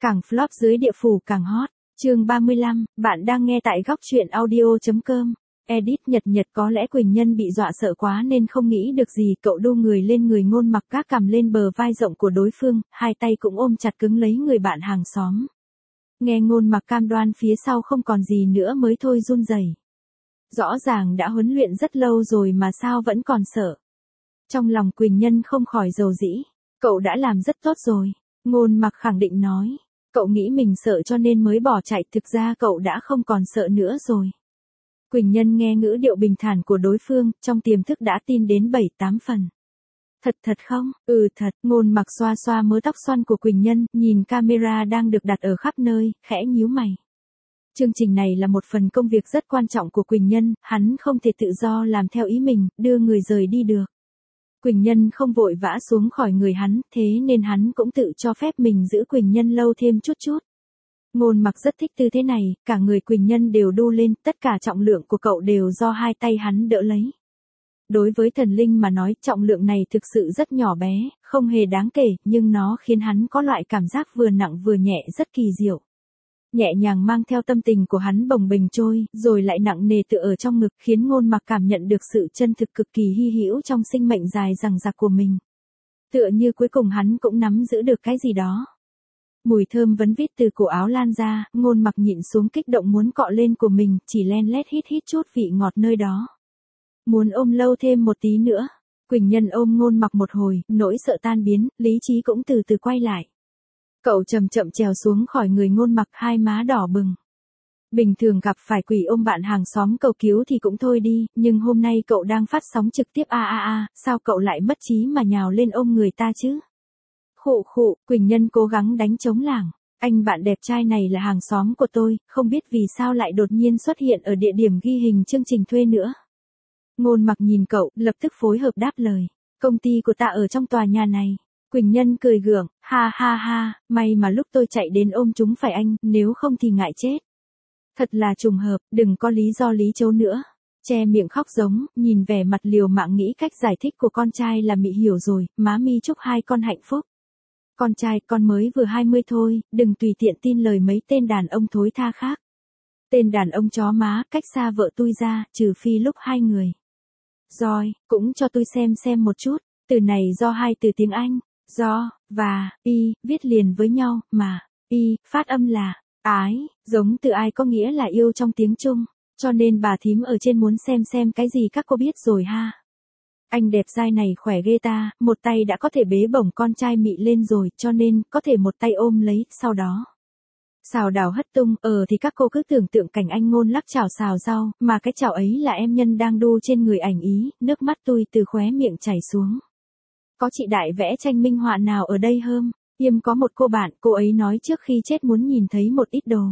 Càng flop dưới địa phủ càng hot. Chương 35, bạn đang nghe tại góc truyện audio.com. Edit Nhật có lẽ Quỳnh Nhân bị dọa sợ quá nên không nghĩ được gì, cậu đu người lên người Ngôn Mặc gác cằm lên bờ vai rộng của đối phương, hai tay cũng ôm chặt cứng lấy người bạn hàng xóm. Nghe Ngôn Mặc cam đoan phía sau không còn gì nữa mới thôi run rẩy. Rõ ràng đã huấn luyện rất lâu rồi mà sao vẫn còn sợ. Trong lòng Quỳnh Nhân không khỏi dầu dĩ, cậu đã làm rất tốt rồi, Ngôn Mặc khẳng định nói. Cậu nghĩ mình sợ cho nên mới bỏ chạy, thực ra cậu đã không còn sợ nữa rồi. Quỳnh Nhân nghe ngữ điệu bình thản của đối phương, trong tiềm thức đã tin đến 7-8 phần. Thật không? Ừ thật, Ngôn Mặc xoa xoa mớ tóc xoăn của Quỳnh Nhân, nhìn camera đang được đặt ở khắp nơi, khẽ nhíu mày. Chương trình này là một phần công việc rất quan trọng của Quỳnh Nhân, hắn không thể tự do làm theo ý mình, đưa người rời đi được. Quỳnh Nhân không vội vã xuống khỏi người hắn, thế nên hắn cũng tự cho phép mình giữ Quỳnh Nhân lâu thêm chút. Ngôn Mặc rất thích tư thế này, cả người Quỳnh Nhân đều đu lên, tất cả trọng lượng của cậu đều do hai tay hắn đỡ lấy. Đối với thần linh mà nói, trọng lượng này thực sự rất nhỏ bé, không hề đáng kể, nhưng nó khiến hắn có loại cảm giác vừa nặng vừa nhẹ rất kỳ diệu. Nhẹ nhàng mang theo tâm tình của hắn bồng bềnh trôi, rồi lại nặng nề tựa ở trong ngực, khiến Ngôn Mặc cảm nhận được sự chân thực cực kỳ hy hữu trong sinh mệnh dài dằng dặc của mình. Tựa như cuối cùng hắn cũng nắm giữ được cái gì đó. Mùi thơm vấn vít từ cổ áo lan ra, Ngôn Mặc nhịn xuống kích động muốn cọ lên của mình, chỉ len lét hít chút vị ngọt nơi đó. Muốn ôm lâu thêm một tí nữa. Quỳnh Nhân ôm Ngôn Mặc một hồi, nỗi sợ tan biến, lý trí cũng từ từ quay lại. Cậu chậm chậm trèo xuống khỏi người Ngôn Mặc, hai má đỏ bừng. Bình thường gặp phải quỷ ôm bạn hàng xóm cầu cứu thì cũng thôi đi, nhưng hôm nay cậu đang phát sóng trực tiếp sao cậu lại mất trí mà nhào lên ôm người ta chứ? Khụ, Quỳnh Nhân cố gắng đánh chống lảng. Anh bạn đẹp trai này là hàng xóm của tôi, không biết vì sao lại đột nhiên xuất hiện ở địa điểm ghi hình chương trình thuê nữa. Ngôn Mặc nhìn cậu, lập tức phối hợp đáp lời. Công ty của ta ở trong tòa nhà này. Quỳnh Nhân cười gượng, ha, may mà lúc tôi chạy đến ôm chúng phải anh, nếu không thì ngại chết. Thật là trùng hợp, đừng có lý do lý chấu nữa. Che miệng khóc giống, nhìn vẻ mặt liều mạng nghĩ cách giải thích của con trai là Mị hiểu rồi, má mi chúc hai con hạnh phúc. Con trai, con mới vừa 20 thôi, đừng tùy tiện tin lời mấy tên đàn ông thối tha khác. Tên đàn ông chó má, cách xa vợ tôi ra, trừ phi lúc hai người. Rồi, cũng cho tôi xem một chút, từ này do hai từ tiếng Anh. Do, và, y, viết liền với nhau, mà, y, phát âm là, ái, giống từ ai có nghĩa là yêu trong tiếng Trung, cho nên bà thím ở trên muốn xem cái gì các cô biết rồi ha. Anh đẹp trai này khỏe ghê ta, một tay đã có thể bế bổng con trai Mị lên rồi, cho nên, có thể một tay ôm lấy, sau đó. Xào đào hất tung, thì các cô cứ tưởng tượng cảnh anh Ngôn lắc chảo xào rau, mà cái chảo ấy là em Nhân đang đu trên người ảnh ý, nước mắt tôi từ khóe miệng chảy xuống. Có chị đại vẽ tranh minh họa nào ở đây hơm? Có một cô bạn, cô ấy nói trước khi chết muốn nhìn thấy một ít đồ.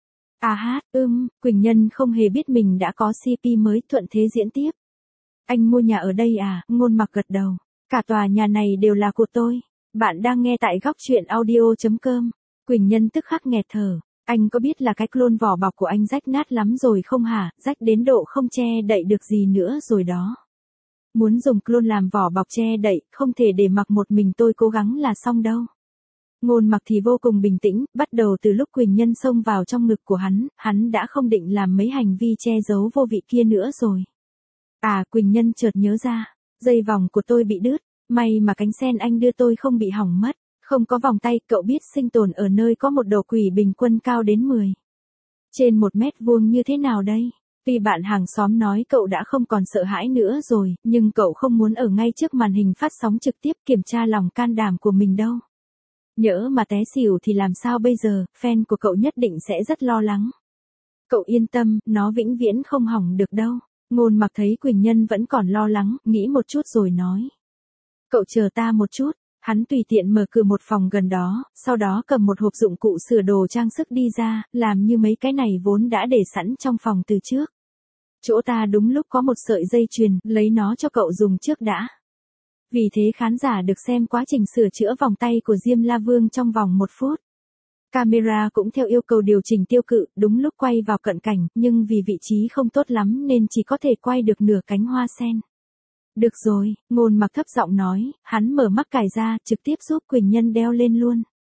Quỳnh Nhân không hề biết mình đã có CP mới, thuận thế diễn tiếp. Anh mua nhà ở đây à? Ngôn Mặc gật đầu. Cả tòa nhà này đều là của tôi. Bạn đang nghe tại góc truyện audio.com. Quỳnh Nhân tức khắc nghẹt thở. Anh có biết là cái clone vỏ bọc của anh rách nát lắm rồi không hả? Rách đến độ không che đậy được gì nữa rồi đó. Muốn dùng clone làm vỏ bọc che đậy, không thể để mặc một mình tôi cố gắng là xong đâu. Ngôn Mặc thì vô cùng bình tĩnh, bắt đầu từ lúc Quỳnh Nhân xông vào trong ngực của hắn đã không định làm mấy hành vi che giấu vô vị kia nữa rồi. Quỳnh Nhân chợt nhớ ra, dây vòng của tôi bị đứt, may mà cánh sen anh đưa tôi không bị hỏng mất, không có vòng tay, cậu biết sinh tồn ở nơi có một độ quỷ bình quân cao đến 10 trên 1 mét vuông như thế nào đây? Tuy bạn hàng xóm nói cậu đã không còn sợ hãi nữa rồi, nhưng cậu không muốn ở ngay trước màn hình phát sóng trực tiếp kiểm tra lòng can đảm của mình đâu. Nhỡ mà té xỉu thì làm sao bây giờ, fan của cậu nhất định sẽ rất lo lắng. Cậu yên tâm, nó vĩnh viễn không hỏng được đâu. Ngôn Mặc thấy Quỳnh Nhân vẫn còn lo lắng, nghĩ một chút rồi nói. Cậu chờ ta một chút. Hắn tùy tiện mở cửa một phòng gần đó, sau đó cầm một hộp dụng cụ sửa đồ trang sức đi ra, làm như mấy cái này vốn đã để sẵn trong phòng từ trước. Chỗ ta đúng lúc có một sợi dây chuyền, lấy nó cho cậu dùng trước đã. Vì thế khán giả được xem quá trình sửa chữa vòng tay của Diêm La Vương trong vòng 1 phút. Camera cũng theo yêu cầu điều chỉnh tiêu cự, đúng lúc quay vào cận cảnh, nhưng vì vị trí không tốt lắm nên chỉ có thể quay được nửa cánh hoa sen. Được rồi, Ngôn Mặc thấp giọng nói, hắn mở mắc cài ra, trực tiếp giúp Quỳnh Nhân đeo lên luôn.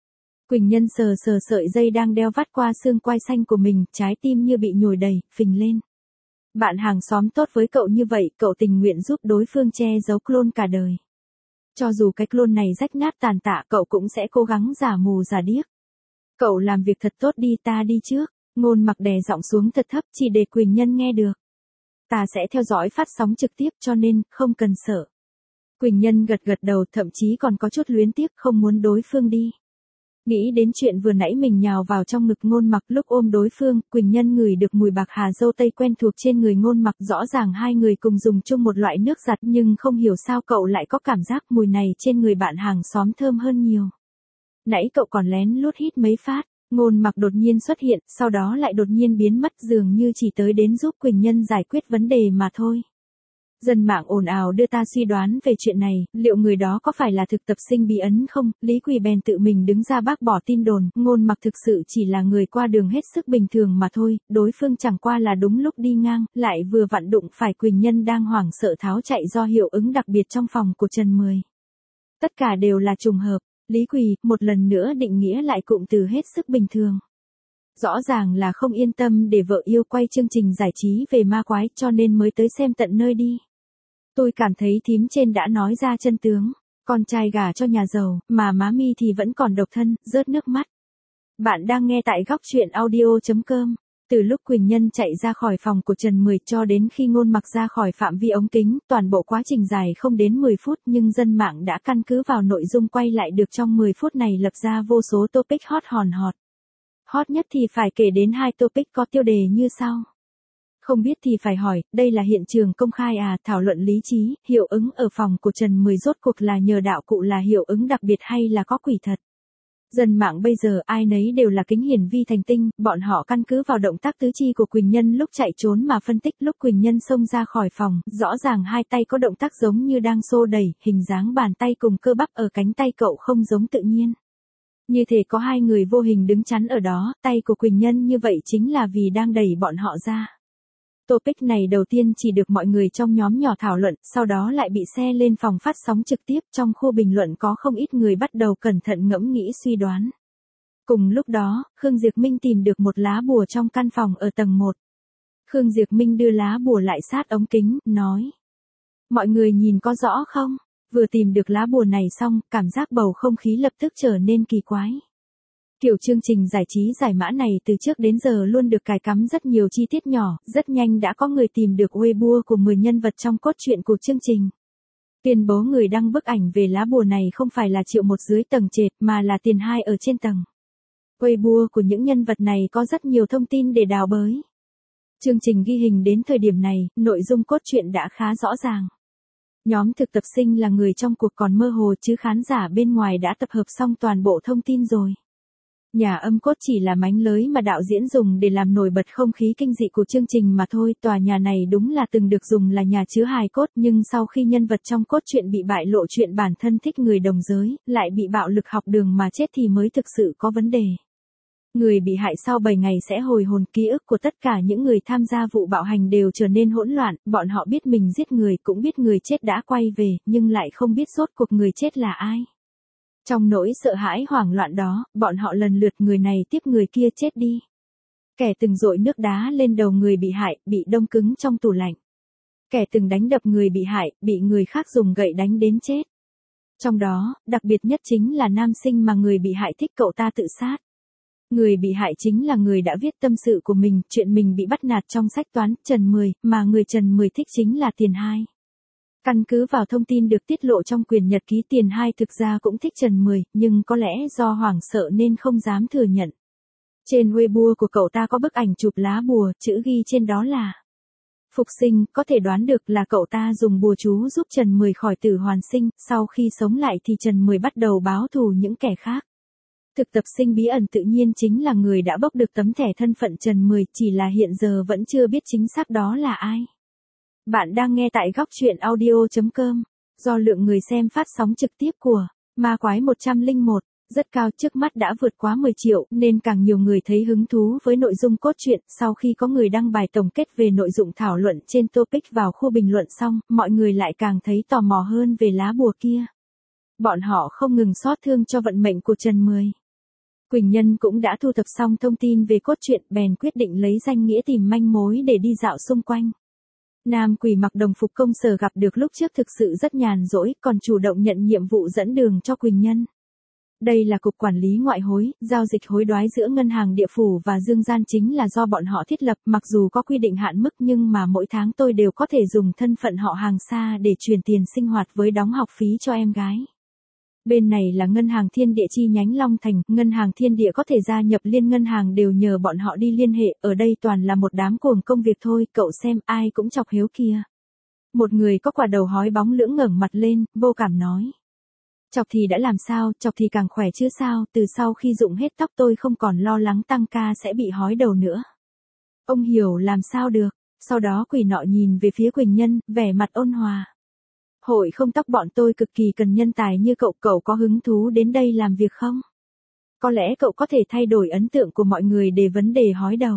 Quỳnh Nhân sờ sờ sợi dây đang đeo vắt qua xương quai xanh của mình, trái tim như bị nhồi đầy, phình lên. Bạn hàng xóm tốt với cậu như vậy, cậu tình nguyện giúp đối phương che giấu clone cả đời. Cho dù cái clone này rách nát tàn tạ, cậu cũng sẽ cố gắng giả mù giả điếc. Cậu làm việc thật tốt đi, ta đi trước. Ngôn Mặc đè giọng xuống thật thấp chỉ để Quỳnh Nhân nghe được. Ta sẽ theo dõi phát sóng trực tiếp cho nên, không cần sợ. Quỳnh Nhân gật gật đầu, thậm chí còn có chút luyến tiếc, không muốn đối phương đi. Nghĩ đến chuyện vừa nãy mình nhào vào trong ngực Ngôn Mặc lúc ôm đối phương, Quỳnh Nhân ngửi được mùi bạc hà dâu tây quen thuộc trên người Ngôn Mặc, rõ ràng hai người cùng dùng chung một loại nước giặt nhưng không hiểu sao cậu lại có cảm giác mùi này trên người bạn hàng xóm thơm hơn nhiều. Nãy cậu còn lén lút hít mấy phát, Ngôn Mặc đột nhiên xuất hiện, sau đó lại đột nhiên biến mất dường như chỉ tới đến giúp Quỳnh Nhân giải quyết vấn đề mà thôi. Dân mạng ồn ào đưa ta suy đoán về chuyện này, liệu người đó có phải là thực tập sinh bí ẩn không? Lý Quỳ bèn tự mình đứng ra bác bỏ tin đồn, Ngôn Mặc thực sự chỉ là người qua đường hết sức bình thường mà thôi, đối phương chẳng qua là đúng lúc đi ngang, lại vừa vặn đụng phải Quỳnh Nhân đang hoảng sợ tháo chạy do hiệu ứng đặc biệt trong phòng của Trần Mười. Tất cả đều là trùng hợp, Lý Quỳ một lần nữa định nghĩa lại cụm từ hết sức bình thường. Rõ ràng là không yên tâm để vợ yêu quay chương trình giải trí về ma quái cho nên mới tới xem tận nơi đi. Tôi cảm thấy thím trên đã nói ra chân tướng, con trai gả cho nhà giàu, mà má Mi thì vẫn còn độc thân, rớt nước mắt. Bạn đang nghe tại góc truyện audio.com. Từ lúc Quỳnh Nhân chạy ra khỏi phòng của Trần Mười cho đến khi Ngôn Mặc ra khỏi phạm vi ống kính, toàn bộ quá trình dài không đến 10 phút nhưng dân mạng đã căn cứ vào nội dung quay lại được trong 10 phút này lập ra vô số topic hot hòn hot. Hot nhất thì phải kể đến hai topic có tiêu đề như sau. Không biết thì phải hỏi, đây là hiện trường công khai à, thảo luận lý trí, hiệu ứng ở phòng của Trần Mười rốt cuộc là nhờ đạo cụ là hiệu ứng đặc biệt hay là có quỷ thật. Dân mạng bây giờ ai nấy đều là kính hiển vi thành tinh, bọn họ căn cứ vào động tác tứ chi của Quỳnh Nhân lúc chạy trốn mà phân tích lúc Quỳnh Nhân xông ra khỏi phòng, rõ ràng hai tay có động tác giống như đang xô đẩy, hình dáng bàn tay cùng cơ bắp ở cánh tay cậu không giống tự nhiên. Như thể có hai người vô hình đứng chắn ở đó, tay của Quỳnh Nhân như vậy chính là vì đang đẩy bọn họ ra. Topic này đầu tiên chỉ được mọi người trong nhóm nhỏ thảo luận, sau đó lại bị share lên phòng phát sóng trực tiếp, trong khu bình luận có không ít người bắt đầu cẩn thận ngẫm nghĩ suy đoán. Cùng lúc đó, Khương Diệp Minh tìm được một lá bùa trong căn phòng ở tầng 1. Khương Diệp Minh đưa lá bùa lại sát ống kính, nói. Mọi người nhìn có rõ không? Vừa tìm được lá bùa này xong, cảm giác bầu không khí lập tức trở nên kỳ quái. Kiểu chương trình giải trí giải mã này từ trước đến giờ luôn được cài cắm rất nhiều chi tiết nhỏ, rất nhanh đã có người tìm được Weibo của 10 nhân vật trong cốt truyện của chương trình. Tuyên bố người đăng bức ảnh về lá bùa này không phải là Triệu Một dưới tầng trệt mà là Tiền Hai ở trên tầng. Weibo của những nhân vật này có rất nhiều thông tin để đào bới. Chương trình ghi hình đến thời điểm này, nội dung cốt truyện đã khá rõ ràng. Nhóm thực tập sinh là người trong cuộc còn mơ hồ chứ khán giả bên ngoài đã tập hợp xong toàn bộ thông tin rồi. Nhà âm cốt chỉ là mánh lới mà đạo diễn dùng để làm nổi bật không khí kinh dị của chương trình mà thôi. Tòa nhà này đúng là từng được dùng là nhà chứa hài cốt nhưng sau khi nhân vật trong cốt truyện bị bại lộ chuyện bản thân thích người đồng giới, lại bị bạo lực học đường mà chết thì mới thực sự có vấn đề. Người bị hại sau 7 ngày sẽ hồi hồn, ký ức của tất cả những người tham gia vụ bạo hành đều trở nên hỗn loạn, bọn họ biết mình giết người cũng biết người chết đã quay về, nhưng lại không biết rốt cuộc người chết là ai. Trong nỗi sợ hãi hoảng loạn đó, bọn họ lần lượt người này tiếp người kia chết đi. Kẻ từng dội nước đá lên đầu người bị hại, bị đông cứng trong tủ lạnh. Kẻ từng đánh đập người bị hại, bị người khác dùng gậy đánh đến chết. Trong đó, đặc biệt nhất chính là nam sinh mà người bị hại thích, cậu ta tự sát. Người bị hại chính là người đã viết tâm sự của mình, chuyện mình bị bắt nạt trong sách toán, Trần Mười, mà người Trần Mười thích chính là Tiền Hai. Căn cứ vào thông tin được tiết lộ trong quyển nhật ký, Tiền Hai thực ra cũng thích Trần Mười, nhưng có lẽ do hoảng sợ nên không dám thừa nhận. Trên Weibo của cậu ta có bức ảnh chụp lá bùa, chữ ghi trên đó là Phục sinh, có thể đoán được là cậu ta dùng bùa chú giúp Trần Mười khỏi tử hoàn sinh, sau khi sống lại thì Trần Mười bắt đầu báo thù những kẻ khác. Thực tập sinh bí ẩn tự nhiên chính là người đã bốc được tấm thẻ thân phận Trần Mười, chỉ là hiện giờ vẫn chưa biết chính xác đó là ai. Bạn đang nghe tại góc truyện audio.com. Do lượng người xem phát sóng trực tiếp của Ma Quái 101 rất cao, trước mắt đã vượt quá 10 triệu, nên càng nhiều người thấy hứng thú với nội dung cốt truyện. Sau khi có người đăng bài tổng kết về nội dung thảo luận trên topic vào khu bình luận xong, mọi người lại càng thấy tò mò hơn về lá bùa kia. Bọn họ không ngừng xót thương cho vận mệnh của Trần Mười. Quỳnh Nhân cũng đã thu thập xong thông tin về cốt truyện, bèn quyết định lấy danh nghĩa tìm manh mối để đi dạo xung quanh. Nam Quỷ mặc đồng phục công sở gặp được lúc trước thực sự rất nhàn rỗi, còn chủ động nhận nhiệm vụ dẫn đường cho Quỳnh Nhân. Đây là cục quản lý ngoại hối, giao dịch hối đoái giữa ngân hàng địa phủ và dương gian chính là do bọn họ thiết lập, mặc dù có quy định hạn mức nhưng mà mỗi tháng tôi đều có thể dùng thân phận họ hàng xa để chuyển tiền sinh hoạt với đóng học phí cho em gái. Bên này là ngân hàng Thiên Địa chi nhánh Long Thành, ngân hàng Thiên Địa có thể gia nhập liên ngân hàng đều nhờ bọn họ đi liên hệ, ở đây toàn là một đám cuồng công việc thôi, cậu xem ai cũng chọc hiếu kia. Một người có quả đầu hói bóng lưỡng ngẩng mặt lên, vô cảm nói. Chọc thì đã làm sao, chọc thì càng khỏe chứ sao, từ sau khi rụng hết tóc tôi không còn lo lắng tăng ca sẽ bị hói đầu nữa. Ông hiểu làm sao được, sau đó quỷ nọ nhìn về phía Quỳnh Nhân, vẻ mặt ôn hòa. Hội không tóc bọn tôi cực kỳ cần nhân tài như cậu, cậu có hứng thú đến đây làm việc không? Có lẽ cậu có thể thay đổi ấn tượng của mọi người để vấn đề hói đầu.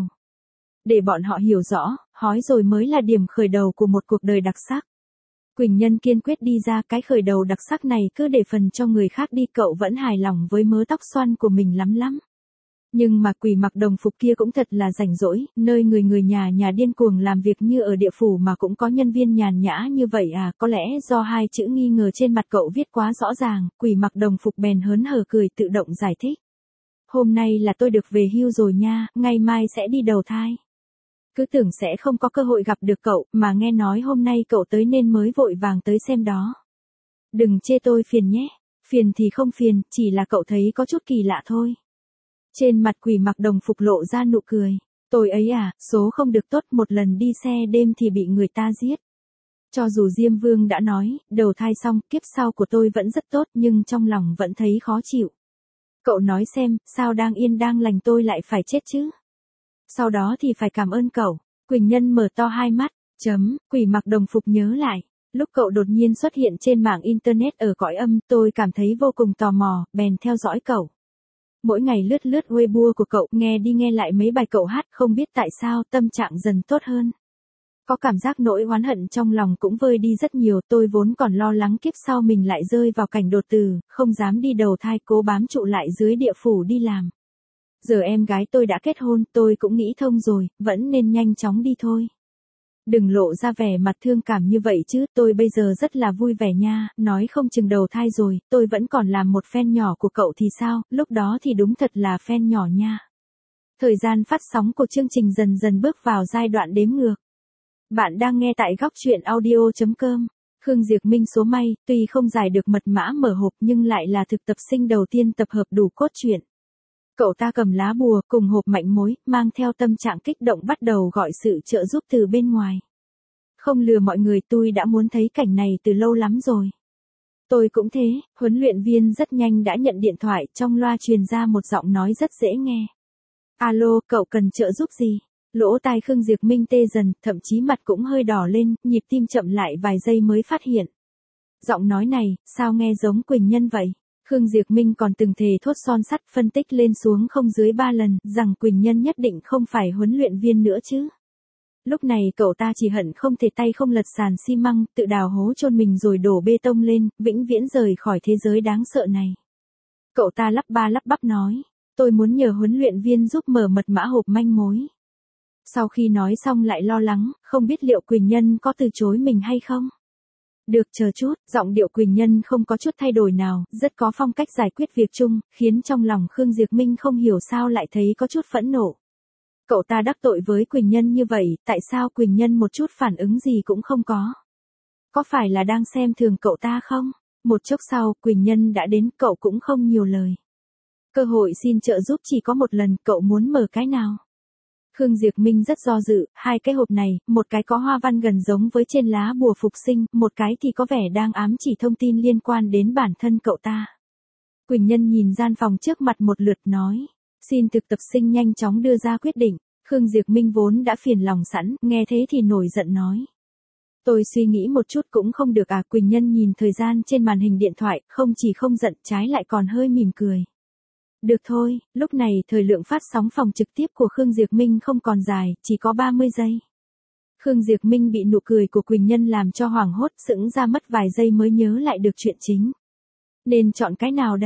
Để bọn họ hiểu rõ, hói rồi mới là điểm khởi đầu của một cuộc đời đặc sắc. Quỳnh Nhân kiên quyết đi ra, cái khởi đầu đặc sắc này cứ để phần cho người khác đi, cậu vẫn hài lòng với mớ tóc xoăn của mình lắm. Nhưng mà quỷ mặc đồng phục kia cũng thật là rảnh rỗi, nơi người nhà điên cuồng làm việc như ở địa phủ mà cũng có nhân viên nhàn nhã như vậy à, có lẽ do hai chữ nghi ngờ trên mặt cậu viết quá rõ ràng, quỷ mặc đồng phục bèn hớn hở cười tự động giải thích. Hôm nay là tôi được về hưu rồi nha, ngày mai sẽ đi đầu thai. Cứ tưởng sẽ không có cơ hội gặp được cậu, mà nghe nói hôm nay cậu tới nên mới vội vàng tới xem đó. Đừng chê tôi phiền nhé, phiền thì không phiền, chỉ là cậu thấy có chút kỳ lạ thôi. Trên mặt quỷ mặc đồng phục lộ ra nụ cười. Tôi ấy à, số không được tốt, một lần đi xe đêm thì bị người ta giết. Cho dù Diêm Vương đã nói, đầu thai xong, kiếp sau của tôi vẫn rất tốt nhưng trong lòng vẫn thấy khó chịu. Cậu nói xem, sao đang yên đang lành tôi lại phải chết chứ? Sau đó thì phải cảm ơn cậu. Quỳnh Nhân mở to hai mắt, quỷ mặc đồng phục nhớ lại. Lúc cậu đột nhiên xuất hiện trên mạng Internet ở cõi âm, tôi cảm thấy vô cùng tò mò, bèn theo dõi cậu. Mỗi ngày lướt Weibo của cậu, nghe đi nghe lại mấy bài cậu hát, không biết tại sao, tâm trạng dần tốt hơn. Có cảm giác nỗi oán hận trong lòng cũng vơi đi rất nhiều, tôi vốn còn lo lắng kiếp sau mình lại rơi vào cảnh đột tử, không dám đi đầu thai, cố bám trụ lại dưới địa phủ đi làm. Giờ em gái tôi đã kết hôn, tôi cũng nghĩ thông rồi, vẫn nên nhanh chóng đi thôi. Đừng lộ ra vẻ mặt thương cảm như vậy chứ, tôi bây giờ rất là vui vẻ nha, nói không chừng đầu thai rồi, tôi vẫn còn làm một fan nhỏ của cậu thì sao, lúc đó thì đúng thật là fan nhỏ nha. Thời gian phát sóng của chương trình dần dần bước vào giai đoạn đếm ngược. Bạn đang nghe tại góc truyện audio.com. Khương Diệp Minh số may, tuy không giải được mật mã mở hộp nhưng lại là thực tập sinh đầu tiên tập hợp đủ cốt truyện. Cậu ta cầm lá bùa cùng hộp mạnh mối, mang theo tâm trạng kích động bắt đầu gọi sự trợ giúp từ bên ngoài. Không lừa mọi người, tôi đã muốn thấy cảnh này từ lâu lắm rồi. Tôi cũng thế, huấn luyện viên rất nhanh đã nhận điện thoại, trong loa truyền ra một giọng nói rất dễ nghe. Alo, cậu cần trợ giúp gì? Lỗ tai Khương Diệp Minh tê dần, thậm chí mặt cũng hơi đỏ lên, nhịp tim chậm lại vài giây mới phát hiện. Giọng nói này, sao nghe giống Quỳnh Nhân vậy? Khương Diệp Minh còn từng thề thốt son sắt phân tích lên xuống không dưới 3 lần, rằng Quỳnh Nhân nhất định không phải huấn luyện viên nữa chứ. Lúc này cậu ta chỉ hận không thể tay không lật sàn xi măng, tự đào hố chôn mình rồi đổ bê tông lên, vĩnh viễn rời khỏi thế giới đáng sợ này. Cậu ta lắp ba lắp bắp nói, tôi muốn nhờ huấn luyện viên giúp mở mật mã hộp manh mối. Sau khi nói xong lại lo lắng, không biết liệu Quỳnh Nhân có từ chối mình hay không? Được, chờ chút, giọng điệu Quỳnh Nhân không có chút thay đổi nào, rất có phong cách giải quyết việc chung, khiến trong lòng Khương Diệp Minh không hiểu sao lại thấy có chút phẫn nộ. Cậu ta đắc tội với Quỳnh Nhân như vậy, tại sao Quỳnh Nhân một chút phản ứng gì cũng không có? Có phải là đang xem thường cậu ta không? Một chốc sau, Quỳnh Nhân đã đến, cậu cũng không nhiều lời. Cơ hội xin trợ giúp chỉ có một lần, cậu muốn mở cái nào? Khương Diệp Minh rất do dự, hai cái hộp này, một cái có hoa văn gần giống với trên lá bùa phục sinh, một cái thì có vẻ đang ám chỉ thông tin liên quan đến bản thân cậu ta. Quỳnh Nhân nhìn gian phòng trước mặt một lượt nói, xin thực tập sinh nhanh chóng đưa ra quyết định. Khương Diệp Minh vốn đã phiền lòng sẵn, nghe thế thì nổi giận nói. Tôi suy nghĩ một chút cũng không được à? Quỳnh Nhân nhìn thời gian trên màn hình điện thoại, không chỉ không giận, trái lại còn hơi mỉm cười. Được thôi, lúc này thời lượng phát sóng phòng trực tiếp của Khương Diệp Minh không còn dài, chỉ có 30 giây. Khương Diệp Minh bị nụ cười của Quỳnh Nhân làm cho hoảng hốt, sững ra mất vài giây mới nhớ lại được chuyện chính. Nên chọn cái nào đây?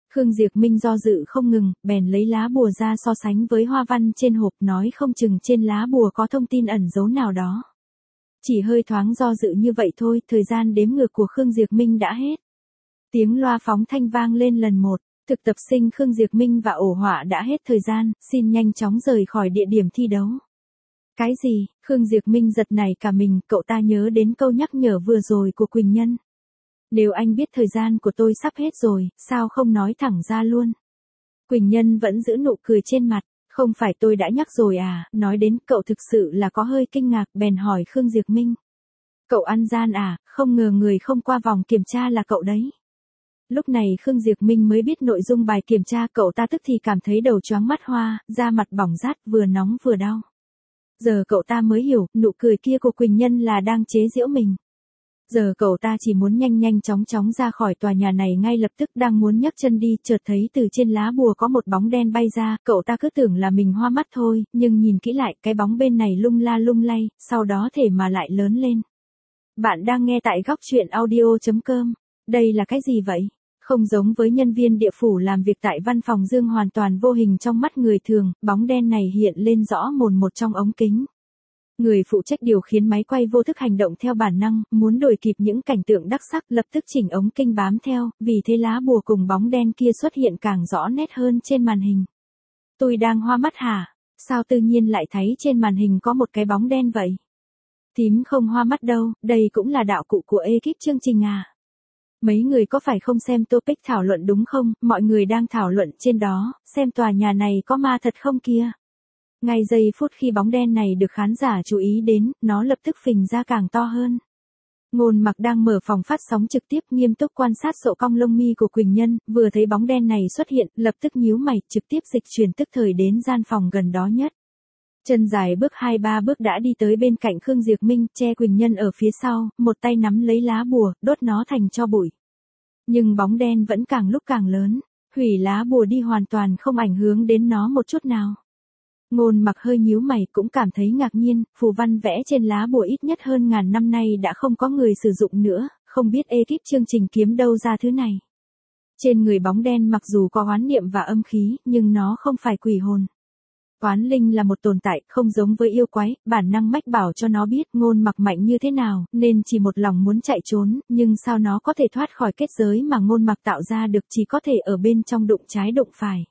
Khương Diệp Minh do dự không ngừng, bèn lấy lá bùa ra so sánh với hoa văn trên hộp, nói không chừng trên lá bùa có thông tin ẩn giấu nào đó. Chỉ hơi thoáng do dự như vậy thôi, thời gian đếm ngược của Khương Diệp Minh đã hết. Tiếng loa phóng thanh vang lên lần một, thực tập sinh Khương Diệp Minh và ổ họa đã hết thời gian, xin nhanh chóng rời khỏi địa điểm thi đấu. Cái gì? Khương Diệp Minh giật nảy cả mình, cậu ta nhớ đến câu nhắc nhở vừa rồi của Quỳnh Nhân. Nếu anh biết thời gian của tôi sắp hết rồi, sao không nói thẳng ra luôn? Quỳnh Nhân vẫn giữ nụ cười trên mặt, không phải tôi đã nhắc rồi à, nói đến cậu thực sự là có hơi kinh ngạc, bèn hỏi Khương Diệp Minh. Cậu ăn gian à, không ngờ người không qua vòng kiểm tra là cậu đấy. Lúc này Khương Diệp Minh mới biết nội dung bài kiểm tra, cậu ta tức thì cảm thấy đầu choáng mắt hoa, da mặt bỏng rát, vừa nóng vừa đau. Giờ cậu ta mới hiểu, nụ cười kia của Quỳnh Nhân là đang chế giễu mình. Giờ cậu ta chỉ muốn nhanh nhanh chóng chóng ra khỏi tòa nhà này ngay lập tức, đang muốn nhấc chân đi, chợt thấy từ trên lá bùa có một bóng đen bay ra, cậu ta cứ tưởng là mình hoa mắt thôi, nhưng nhìn kỹ lại, cái bóng bên này lung la lung lay, sau đó thể mà lại lớn lên. Bạn đang nghe tại góc truyện audio.com. Đây là cái gì vậy? Không giống với nhân viên địa phủ làm việc tại văn phòng Dương, hoàn toàn vô hình trong mắt người thường, bóng đen này hiện lên rõ mồn một trong ống kính. Người phụ trách điều khiển máy quay vô thức hành động theo bản năng, muốn đuổi kịp những cảnh tượng đắc sắc, lập tức chỉnh ống kinh bám theo, vì thế lá bùa cùng bóng đen kia xuất hiện càng rõ nét hơn trên màn hình. Tôi đang hoa mắt hả? Sao tự nhiên lại thấy trên màn hình có một cái bóng đen vậy? Thím không hoa mắt đâu, đây cũng là đạo cụ của ekip chương trình à? Mấy người có phải không xem topic thảo luận đúng không? Mọi người đang thảo luận trên đó, xem tòa nhà này có ma thật không kia? Ngay giây phút khi bóng đen này được khán giả chú ý đến, nó lập tức phình ra càng to hơn. Ngôn Mặc đang mở phòng phát sóng trực tiếp nghiêm túc quan sát sộ cong lông mi của Quỳnh Nhân, vừa thấy bóng đen này xuất hiện, lập tức nhíu mày, trực tiếp dịch chuyển tức thời đến gian phòng gần đó nhất. Chân dài bước 2-3 bước đã đi tới bên cạnh Khương Diệp Minh, che Quỳnh Nhân ở phía sau, một tay nắm lấy lá bùa, đốt nó thành tro bụi. Nhưng bóng đen vẫn càng lúc càng lớn, hủy lá bùa đi hoàn toàn không ảnh hưởng đến nó một chút nào. Ngôn Mặc hơi nhíu mày, cũng cảm thấy ngạc nhiên, phù văn vẽ trên lá bùa ít nhất hơn ngàn năm nay đã không có người sử dụng nữa, không biết ekip chương trình kiếm đâu ra thứ này. Trên người bóng đen mặc dù có oán niệm và âm khí, nhưng nó không phải quỷ hồn. Oán linh là một tồn tại, không giống với yêu quái, bản năng mách bảo cho nó biết Ngôn Mặc mạnh như thế nào, nên chỉ một lòng muốn chạy trốn, nhưng sao nó có thể thoát khỏi kết giới mà Ngôn Mặc tạo ra được, chỉ có thể ở bên trong đụng trái đụng phải.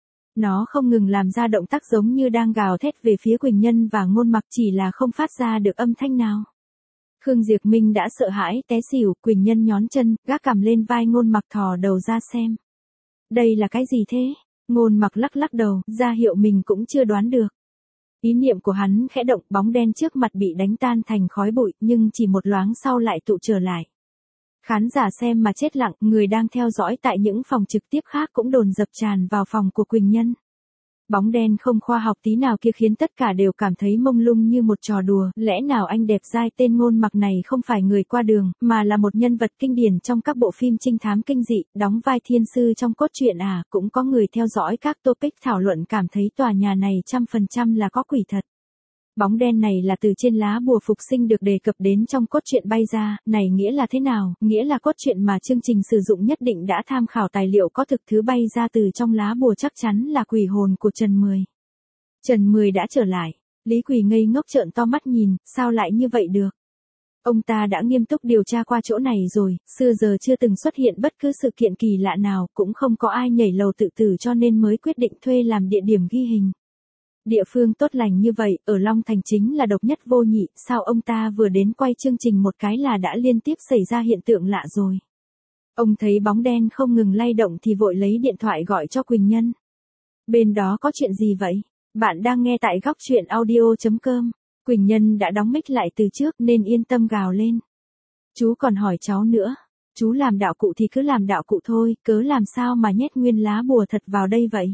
Nó không ngừng làm ra động tác giống như đang gào thét về phía Quỳnh Nhân và Ngôn Mặc, chỉ là không phát ra được âm thanh nào. Khương Diệp Minh đã sợ hãi té xỉu, Quỳnh Nhân nhón chân, gác cằm lên vai Ngôn Mặc, thò đầu ra xem. Đây là cái gì thế? Ngôn Mặc lắc lắc đầu, ra hiệu mình cũng chưa đoán được. Ý niệm của hắn khẽ động, bóng đen trước mặt bị đánh tan thành khói bụi, nhưng chỉ một loáng sau lại tụ trở lại. Khán giả xem mà chết lặng, người đang theo dõi tại những phòng trực tiếp khác cũng dồn dập tràn vào phòng của Quỳnh Nhân. Bóng đen không khoa học tí nào kia khiến tất cả đều cảm thấy mông lung như một trò đùa, lẽ nào anh đẹp dai tên Ngôn Mặc này không phải người qua đường, mà là một nhân vật kinh điển trong các bộ phim trinh thám kinh dị, đóng vai thiên sư trong cốt truyện à? Cũng có người theo dõi các topic thảo luận cảm thấy tòa nhà này 100% là có quỷ thật. Bóng đen này là từ trên lá bùa phục sinh được đề cập đến trong cốt truyện bay ra, này nghĩa là thế nào? Nghĩa là cốt truyện mà chương trình sử dụng nhất định đã tham khảo tài liệu có thực, thứ bay ra từ trong lá bùa chắc chắn là quỷ hồn của Trần Mười. Trần Mười đã trở lại, Lý Quỳ ngây ngốc trợn to mắt nhìn, sao lại như vậy được? Ông ta đã nghiêm túc điều tra qua chỗ này rồi, xưa giờ chưa từng xuất hiện bất cứ sự kiện kỳ lạ nào, cũng không có ai nhảy lầu tự tử cho nên mới quyết định thuê làm địa điểm ghi hình. Địa phương tốt lành như vậy, ở Long Thành chính là độc nhất vô nhị, sao ông ta vừa đến quay chương trình một cái là đã liên tiếp xảy ra hiện tượng lạ rồi. Ông thấy bóng đen không ngừng lay động thì vội lấy điện thoại gọi cho Quỳnh Nhân. Bên đó có chuyện gì vậy? Bạn đang nghe tại góc truyện audio.com. Quỳnh Nhân đã đóng mic lại từ trước nên yên tâm gào lên. Chú còn hỏi cháu nữa. Chú làm đạo cụ thì cứ làm đạo cụ thôi, cớ làm sao mà nhét nguyên lá bùa thật vào đây vậy?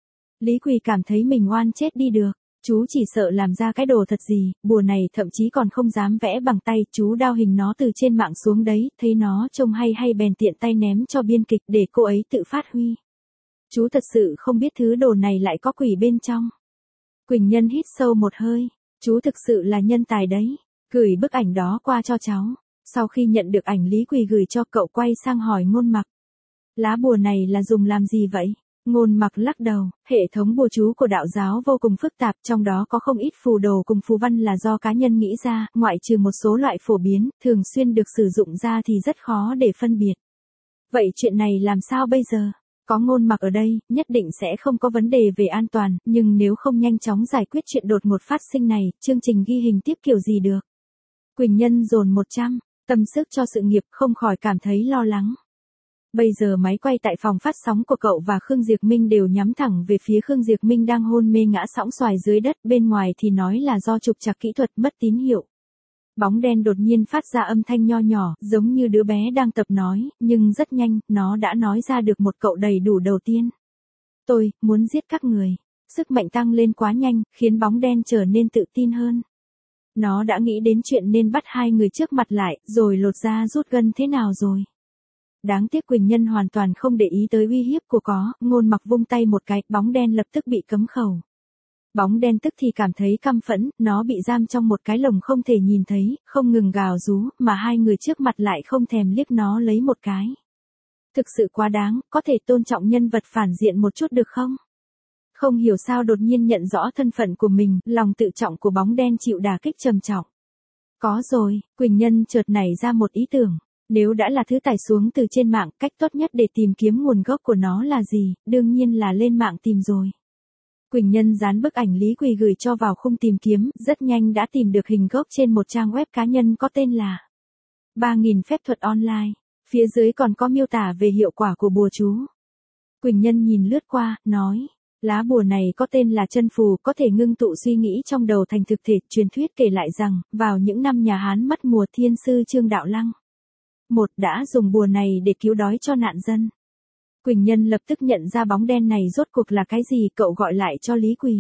Lý Quỳ cảm thấy mình oan chết đi được. Chú chỉ sợ làm ra cái đồ thật gì, bùa này thậm chí còn không dám vẽ bằng tay, chú đao hình nó từ trên mạng xuống đấy, thấy nó trông hay bèn tiện tay ném cho biên kịch để cô ấy tự phát huy. Chú thật sự không biết thứ đồ này lại có quỷ bên trong. Quỳnh Nhân hít sâu một hơi, chú thực sự là nhân tài đấy, gửi bức ảnh đó qua cho cháu. Sau khi nhận được ảnh, Lý Quỳ gửi cho cậu, quay sang hỏi Ngôn Mặc. Lá bùa này là dùng làm gì vậy? Ngôn Mặc lắc đầu, hệ thống bùa chú của đạo giáo vô cùng phức tạp, trong đó có không ít phù đồ cùng phù văn là do cá nhân nghĩ ra, ngoại trừ một số loại phổ biến, thường xuyên được sử dụng ra thì rất khó để phân biệt. Vậy chuyện này làm sao bây giờ? Có Ngôn Mặc ở đây, nhất định sẽ không có vấn đề về an toàn, nhưng nếu không nhanh chóng giải quyết chuyện đột ngột phát sinh này, chương trình ghi hình tiếp kiểu gì được? Quỳnh Nhân dồn 100 tâm sức cho sự nghiệp, không khỏi cảm thấy lo lắng. Bây giờ máy quay tại phòng phát sóng của cậu và Khương Diệp Minh đều nhắm thẳng về phía Khương Diệp Minh đang hôn mê ngã sõng xoài dưới đất, bên ngoài thì nói là do trục trặc kỹ thuật mất tín hiệu. Bóng đen đột nhiên phát ra âm thanh nho nhỏ, giống như đứa bé đang tập nói, nhưng rất nhanh, nó đã nói ra được một câu đầy đủ đầu tiên. Tôi muốn giết các người. Sức mạnh tăng lên quá nhanh, khiến bóng đen trở nên tự tin hơn. Nó đã nghĩ đến chuyện nên bắt hai người trước mặt lại, rồi lột da rút gân thế nào rồi. Đáng tiếc Quỳnh Nhân hoàn toàn không để ý tới uy hiếp của có, Ngôn Mặc vung tay một cái, bóng đen lập tức bị cấm khẩu. Bóng đen tức thì cảm thấy căm phẫn, nó bị giam trong một cái lồng không thể nhìn thấy, không ngừng gào rú, mà hai người trước mặt lại không thèm liếc nó lấy một cái. Thực sự quá đáng, có thể tôn trọng nhân vật phản diện một chút được không? Không hiểu sao đột nhiên nhận rõ thân phận của mình, lòng tự trọng của bóng đen chịu đả kích trầm trọng. Có rồi, Quỳnh Nhân chợt nảy ra một ý tưởng. Nếu đã là thứ tải xuống từ trên mạng, cách tốt nhất để tìm kiếm nguồn gốc của nó là gì, đương nhiên là lên mạng tìm rồi. Quỳnh Nhân dán bức ảnh Lý Quỳ gửi cho vào khung tìm kiếm, rất nhanh đã tìm được hình gốc trên một trang web cá nhân có tên là 3000 phép thuật online. Phía dưới còn có miêu tả về hiệu quả của bùa chú. Quỳnh Nhân nhìn lướt qua, nói, lá bùa này có tên là chân phù, có thể ngưng tụ suy nghĩ trong đầu thành thực thể. Truyền thuyết kể lại rằng, vào những năm nhà Hán mất mùa, thiên sư Trương Đạo Lăng đã dùng bùa này để cứu đói cho nạn dân. Quỳnh Nhân lập tức nhận ra bóng đen này rốt cuộc là cái gì, cậu gọi lại cho Lý Quỳ.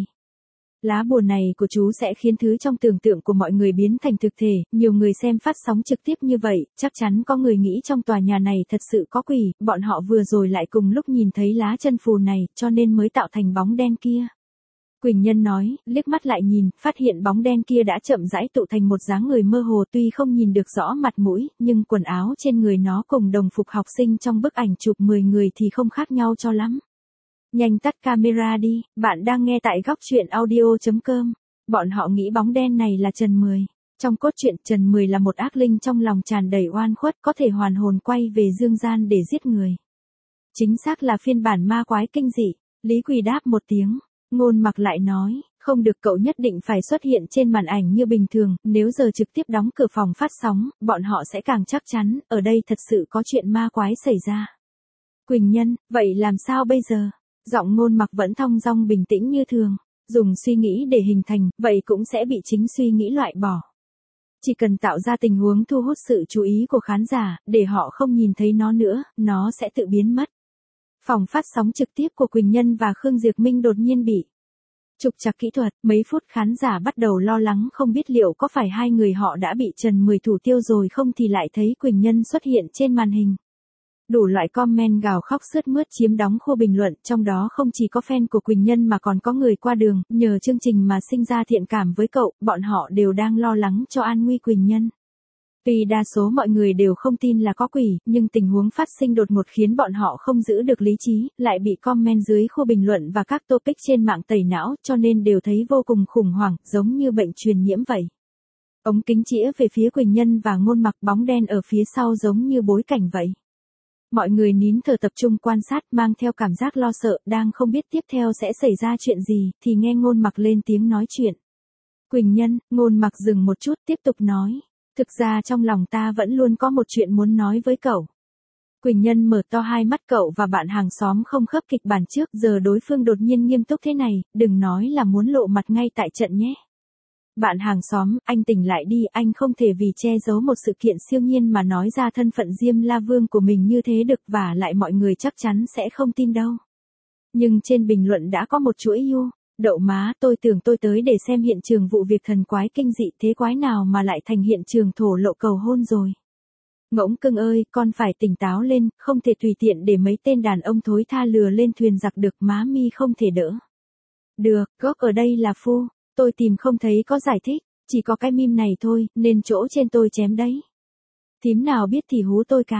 Lá bùa này của chú sẽ khiến thứ trong tưởng tượng của mọi người biến thành thực thể, nhiều người xem phát sóng trực tiếp như vậy, chắc chắn có người nghĩ trong tòa nhà này thật sự có quỷ, bọn họ vừa rồi lại cùng lúc nhìn thấy lá chân phù này, cho nên mới tạo thành bóng đen kia. Quỳnh Nhân nói, liếc mắt lại nhìn, phát hiện bóng đen kia đã chậm rãi tụ thành một dáng người mơ hồ, tuy không nhìn được rõ mặt mũi, nhưng quần áo trên người nó cùng đồng phục học sinh trong bức ảnh chụp 10 người thì không khác nhau cho lắm. Nhanh tắt camera đi, bạn đang nghe tại góc truyện audio.com. Bọn họ nghĩ bóng đen này là Trần Mười. Trong cốt truyện, Trần Mười là một ác linh trong lòng tràn đầy oan khuất, có thể hoàn hồn quay về dương gian để giết người. Chính xác là phiên bản ma quái kinh dị. Lý Quỳ đáp một tiếng. Ngôn Mặc lại nói, không được, cậu nhất định phải xuất hiện trên màn ảnh như bình thường, nếu giờ trực tiếp đóng cửa phòng phát sóng, bọn họ sẽ càng chắc chắn, ở đây thật sự có chuyện ma quái xảy ra. Quỳnh Nhân, vậy làm sao bây giờ? Giọng Ngôn Mặc vẫn thong dong bình tĩnh như thường, dùng suy nghĩ để hình thành, vậy cũng sẽ bị chính suy nghĩ loại bỏ. Chỉ cần tạo ra tình huống thu hút sự chú ý của khán giả, để họ không nhìn thấy nó nữa, nó sẽ tự biến mất. Phòng phát sóng trực tiếp của Quỳnh Nhân và Khương Diệp Minh đột nhiên bị trục trặc kỹ thuật, mấy phút khán giả bắt đầu lo lắng không biết liệu có phải hai người họ đã bị Trần Mười thủ tiêu rồi không, thì lại thấy Quỳnh Nhân xuất hiện trên màn hình. Đủ loại comment gào khóc sướt mướt chiếm đóng khu bình luận, trong đó không chỉ có fan của Quỳnh Nhân mà còn có người qua đường, nhờ chương trình mà sinh ra thiện cảm với cậu, bọn họ đều đang lo lắng cho an nguy Quỳnh Nhân. Tuy đa số mọi người đều không tin là có quỷ, nhưng tình huống phát sinh đột ngột khiến bọn họ không giữ được lý trí, lại bị comment dưới khu bình luận và các topic trên mạng tẩy não, cho nên đều thấy vô cùng khủng hoảng, giống như bệnh truyền nhiễm vậy. Ống kính chĩa về phía Quỳnh Nhân và Ngôn Mặc, bóng đen ở phía sau giống như bối cảnh vậy. Mọi người nín thở tập trung quan sát, mang theo cảm giác lo sợ, đang không biết tiếp theo sẽ xảy ra chuyện gì, thì nghe Ngôn Mặc lên tiếng nói chuyện. Quỳnh Nhân, Ngôn Mặc dừng một chút tiếp tục nói. Thực ra trong lòng ta vẫn luôn có một chuyện muốn nói với cậu. Quỳnh Nhân mở to hai mắt, cậu và bạn hàng xóm không khớp kịch bản trước, giờ đối phương đột nhiên nghiêm túc thế này, đừng nói là muốn lộ mặt ngay tại trận nhé. Bạn hàng xóm, anh tỉnh lại đi, anh không thể vì che giấu một sự kiện siêu nhiên mà nói ra thân phận Diêm La Vương của mình như thế được, và lại mọi người chắc chắn sẽ không tin đâu. Nhưng trên bình luận đã có một chuỗi yêu. Đậu má, tôi tưởng tôi tới để xem hiện trường vụ việc thần quái kinh dị, thế quái nào mà lại thành hiện trường thổ lộ cầu hôn rồi. Ngỗng cưng ơi, con phải tỉnh táo lên, không thể tùy tiện để mấy tên đàn ông thối tha lừa lên thuyền giặc được, má mi không thể đỡ. Được, gốc ở đây là phu, tôi tìm không thấy có giải thích, chỉ có cái meme này thôi, nên chỗ trên tôi chém đấy. Thím nào biết thì hú tôi cái.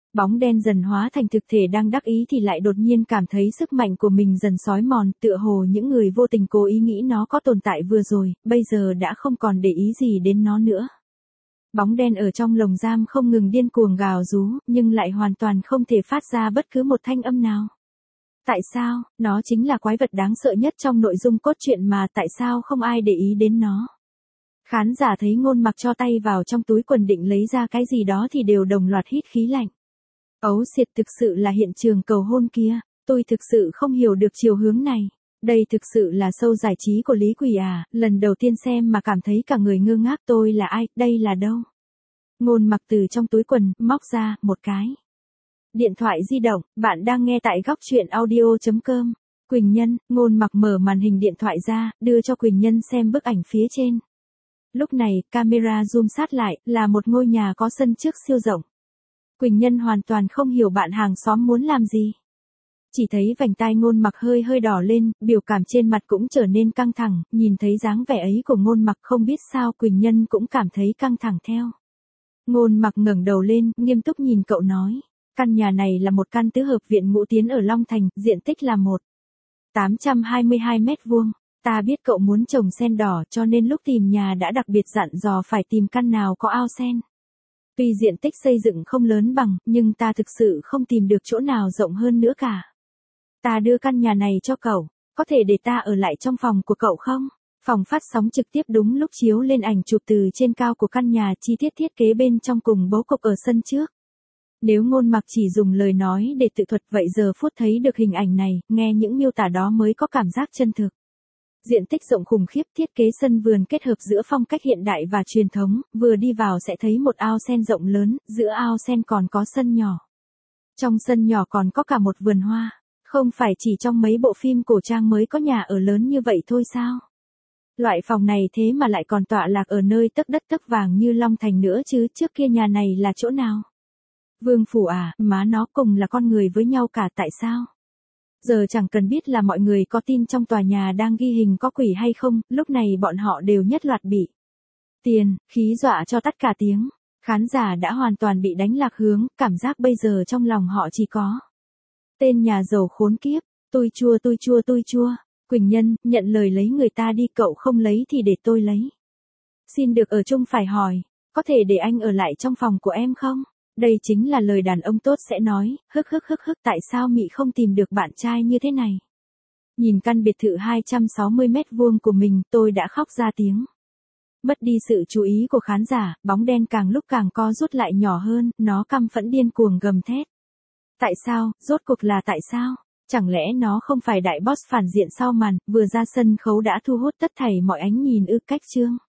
Bóng đen dần hóa thành thực thể đang đắc ý thì lại đột nhiên cảm thấy sức mạnh của mình dần xói mòn, tựa hồ những người vô tình cố ý nghĩ nó có tồn tại vừa rồi, bây giờ đã không còn để ý gì đến nó nữa. Bóng đen ở trong lồng giam không ngừng điên cuồng gào rú, nhưng lại hoàn toàn không thể phát ra bất cứ một thanh âm nào. Tại sao, nó chính là quái vật đáng sợ nhất trong nội dung cốt truyện mà tại sao không ai để ý đến nó. Khán giả thấy Ngôn Mặc cho tay vào trong túi quần định lấy ra cái gì đó thì đều đồng loạt hít khí lạnh. Ấu Diệt, thực sự là hiện trường cầu hôn kia, tôi thực sự không hiểu được chiều hướng này. Đây thực sự là show giải trí của Lý Quỳ à, lần đầu tiên xem mà cảm thấy cả người ngơ ngác. Tôi là ai, đây là đâu? Ngôn Mặc từ trong túi quần, móc ra, một cái điện thoại di động. Bạn đang nghe tại góc truyện audio.com. Quỳnh Nhân. Ngôn Mặc mở màn hình điện thoại ra, đưa cho Quỳnh Nhân xem bức ảnh phía trên. Lúc này, camera zoom sát lại, là một ngôi nhà có sân trước siêu rộng. Quỳnh Nhân hoàn toàn không hiểu bạn hàng xóm muốn làm gì. Chỉ thấy vành tai Ngôn Mặc hơi hơi đỏ lên, biểu cảm trên mặt cũng trở nên căng thẳng, nhìn thấy dáng vẻ ấy của Ngôn Mặc không biết sao Quỳnh Nhân cũng cảm thấy căng thẳng theo. Ngôn Mặc ngẩng đầu lên, nghiêm túc nhìn cậu nói. Căn nhà này là một căn tứ hợp viện ngũ tiến ở Long Thành, diện tích là 822 mét vuông. Ta biết cậu muốn trồng sen đỏ cho nên lúc tìm nhà đã đặc biệt dặn dò phải tìm căn nào có ao sen. Tuy diện tích xây dựng không lớn bằng, nhưng ta thực sự không tìm được chỗ nào rộng hơn nữa cả. Ta đưa căn nhà này cho cậu, có thể để ta ở lại trong phòng của cậu không? Phòng phát sóng trực tiếp đúng lúc chiếu lên ảnh chụp từ trên cao của căn nhà, chi tiết thiết kế bên trong cùng bố cục ở sân trước. Nếu Ngôn Mặc chỉ dùng lời nói để tự thuật vậy giờ phút thấy được hình ảnh này, nghe những miêu tả đó mới có cảm giác chân thực. Diện tích rộng khủng khiếp, thiết kế sân vườn kết hợp giữa phong cách hiện đại và truyền thống, vừa đi vào sẽ thấy một ao sen rộng lớn, giữa ao sen còn có sân nhỏ. Trong sân nhỏ còn có cả một vườn hoa, không phải chỉ trong mấy bộ phim cổ trang mới có nhà ở lớn như vậy thôi sao? Loại phòng này thế mà lại còn tọa lạc ở nơi tấc đất tấc vàng như Long Thành nữa chứ, trước kia nhà này là chỗ nào? Vương phủ à, má nó cùng là con người với nhau cả, tại sao? Giờ chẳng cần biết là mọi người có tin trong tòa nhà đang ghi hình có quỷ hay không, lúc này bọn họ đều nhất loạt bị tiền, khí dọa cho tất cả tiếng. Khán giả đã hoàn toàn bị đánh lạc hướng, cảm giác bây giờ trong lòng họ chỉ có tên nhà giàu khốn kiếp, tôi chua tôi chua tôi chua. Quỳnh Nhân, nhận lời lấy người ta đi, cậu không lấy thì để tôi lấy. Xin được ở chung, phải hỏi, có thể để anh ở lại trong phòng của em không? Đây chính là lời đàn ông tốt sẽ nói, tại sao Mị không tìm được bạn trai như thế này? Nhìn căn biệt thự 260 mét vuông của mình, tôi đã khóc ra tiếng. Mất đi sự chú ý của khán giả, bóng đen càng lúc càng co rút lại nhỏ hơn, nó căm phẫn điên cuồng gầm thét. Tại sao, rốt cuộc là tại sao? Chẳng lẽ nó không phải đại boss phản diện sau màn, vừa ra sân khấu đã thu hút tất thảy mọi ánh nhìn ư? Cách chương